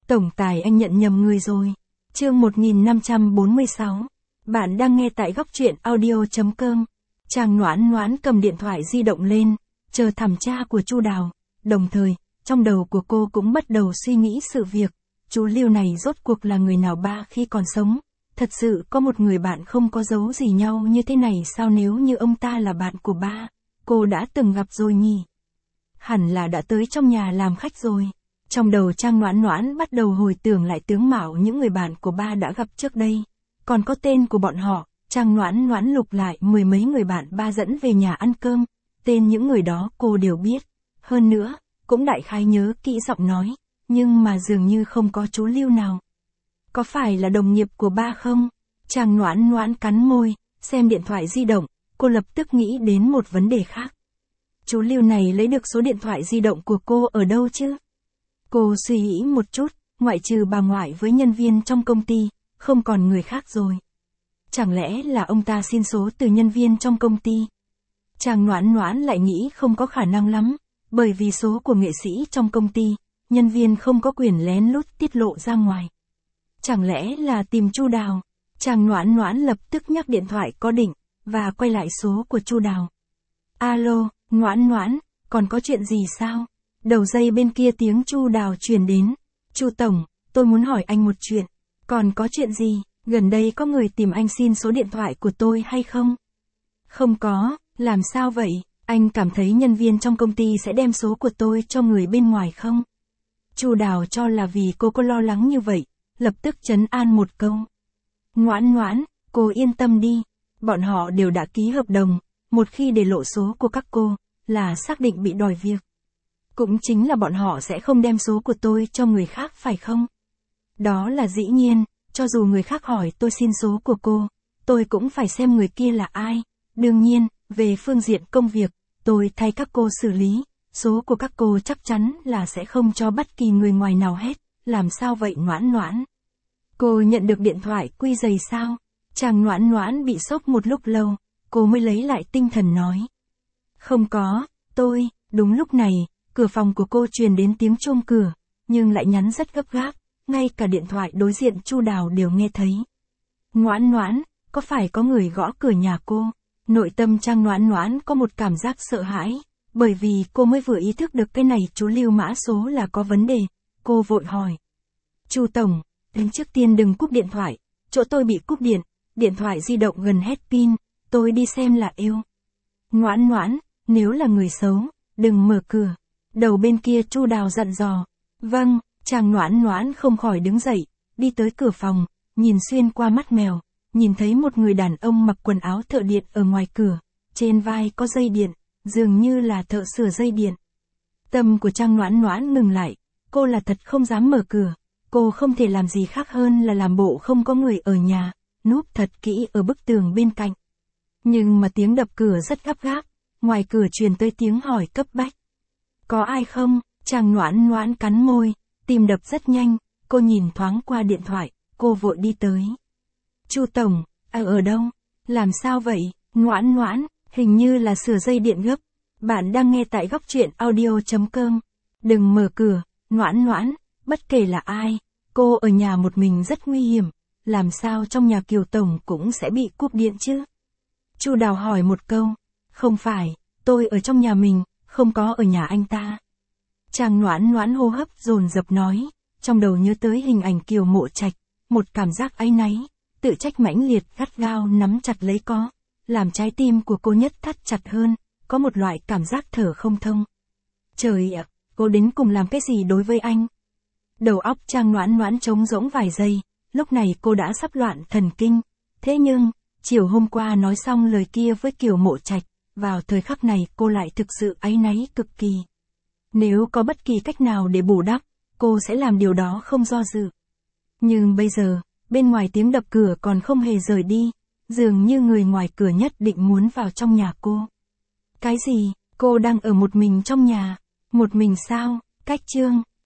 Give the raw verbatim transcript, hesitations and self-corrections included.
Tổng tài anh nhận nhầm người rồi. Chương một nghìn năm trăm bốn mươi sáu. Bạn đang nghe tại góc truyện audio chấm com. Trang Noãn Noãn cầm điện thoại di động lên, chờ thẩm tra của Chu Đào. Đồng thời, trong đầu của cô cũng bắt đầu suy nghĩ sự việc. Chú Lưu này rốt cuộc là người nào ba khi còn sống? Thật sự có một người bạn không có giấu gì nhau như thế này sao? Nếu như ông ta là bạn của ba, cô đã từng gặp rồi nhỉ? Hẳn là đã tới trong nhà làm khách rồi. Trong đầu Trang Noãn Noãn bắt đầu hồi tưởng lại tướng mạo những người bạn của ba đã gặp trước đây. Còn có tên của bọn họ, Trang Noãn Noãn lục lại mười mấy người bạn ba dẫn về nhà ăn cơm. Tên những người đó cô đều biết. Hơn nữa, cũng đại khái nhớ kỹ giọng nói. Nhưng mà dường như không có chú Lưu nào. Có phải là đồng nghiệp của ba không? Trang Noãn Noãn cắn môi, xem điện thoại di động, cô lập tức nghĩ đến một vấn đề khác. Chú Lưu này lấy được số điện thoại di động của cô ở đâu chứ? Cô suy nghĩ một chút, ngoại trừ bà ngoại với nhân viên trong công ty, không còn người khác rồi. Chẳng lẽ là ông ta xin số từ nhân viên trong công ty? Trang Noãn Noãn lại nghĩ không có khả năng lắm, bởi vì số của nghệ sĩ trong công ty, nhân viên không có quyền lén lút tiết lộ ra ngoài. Chẳng lẽ là tìm Chu Đào? Trang Noãn Noãn lập tức nhắc điện thoại có định, và quay lại số của Chu Đào. Alo, Noãn Noãn, còn có chuyện gì sao? Đầu dây bên kia tiếng Chu Đào truyền đến. Chu Tổng, tôi muốn hỏi anh một chuyện. Còn có chuyện gì? Gần đây có người tìm anh xin số điện thoại của tôi hay không? Không có, làm sao vậy? Anh cảm thấy nhân viên trong công ty sẽ đem số của tôi cho người bên ngoài không? Chu Đào cho là vì cô có lo lắng như vậy, lập tức trấn an một câu. Noãn Noãn, cô yên tâm đi. Bọn họ đều đã ký hợp đồng, một khi để lộ số của các cô, là xác định bị đòi việc. Cũng chính là bọn họ sẽ không đem số của tôi cho người khác phải không? Đó là dĩ nhiên, cho dù người khác hỏi tôi xin số của cô, tôi cũng phải xem người kia là ai. Đương nhiên, về phương diện công việc, tôi thay các cô xử lý, số của các cô chắc chắn là sẽ không cho bất kỳ người ngoài nào hết. Làm sao vậy Noãn Noãn? Cô nhận được điện thoại quy giày sao? Trang Noãn Noãn bị sốc một lúc lâu, cô mới lấy lại tinh thần nói. Không có, tôi, đúng lúc này, cửa phòng của cô truyền đến tiếng chuông cửa, nhưng lại nhắn rất gấp gáp, ngay cả điện thoại đối diện Chu Đào đều nghe thấy. Noãn Noãn, có phải có người gõ cửa nhà cô? Nội tâm Trang Noãn Noãn có một cảm giác sợ hãi, bởi vì cô mới vừa ý thức được cái này chú Lưu mã số là có vấn đề. Cô vội hỏi. Chu Tổng, đến trước tiên đừng cúp điện thoại, chỗ tôi bị cúp điện, điện thoại di động gần hết pin, tôi đi xem là yêu. Noãn Noãn, nếu là người xấu, đừng mở cửa. Đầu bên kia Chu Đào dặn dò. Vâng, Trang Noãn Noãn không khỏi đứng dậy, đi tới cửa phòng, nhìn xuyên qua mắt mèo, nhìn thấy một người đàn ông mặc quần áo thợ điện ở ngoài cửa, trên vai có dây điện, dường như là thợ sửa dây điện. Tâm của Trang Noãn Noãn ngừng lại, cô là thật không dám mở cửa, cô không thể làm gì khác hơn là làm bộ không có người ở nhà, núp thật kỹ ở bức tường bên cạnh. Nhưng mà tiếng đập cửa rất gấp gáp, ngoài cửa truyền tới tiếng hỏi cấp bách. Có ai không? Trang Noãn Noãn cắn môi, tim đập rất nhanh, cô nhìn thoáng qua điện thoại, cô vội đi tới. Chu Tổng, à ở đâu? Làm sao vậy? Noãn Noãn, hình như là sửa dây điện gấp. Bạn đang nghe tại góc truyện audio chấm com. Đừng mở cửa, Noãn Noãn, bất kể là ai, cô ở nhà một mình rất nguy hiểm, làm sao trong nhà Kiều Tổng cũng sẽ bị cúp điện chứ? Chu Đào hỏi một câu. Không phải, tôi ở trong nhà mình, không có ở nhà anh ta. Trang Noãn Noãn hô hấp dồn dập nói, trong đầu nhớ tới hình ảnh Kiều Mộ Trạch, một cảm giác áy náy, tự trách mãnh liệt gắt gao nắm chặt lấy có, làm trái tim của cô nhất thắt chặt hơn, có một loại cảm giác thở không thông. Trời ạ, cô đến cùng làm cái gì đối với anh? Đầu óc Trang Noãn Noãn trống rỗng vài giây, lúc này cô đã sắp loạn thần kinh. Thế nhưng, chiều hôm qua nói xong lời kia với Kiều Mộ Trạch, vào thời khắc này cô lại thực sự áy náy cực kỳ. Nếu có bất kỳ cách nào để bù đắp, cô sẽ làm điều đó không do dự. Nhưng bây giờ, bên ngoài tiếng đập cửa còn không hề rời đi, dường như người ngoài cửa nhất định muốn vào trong nhà cô. Cái gì? Cô đang ở một mình trong nhà? Một mình sao? Cách chương.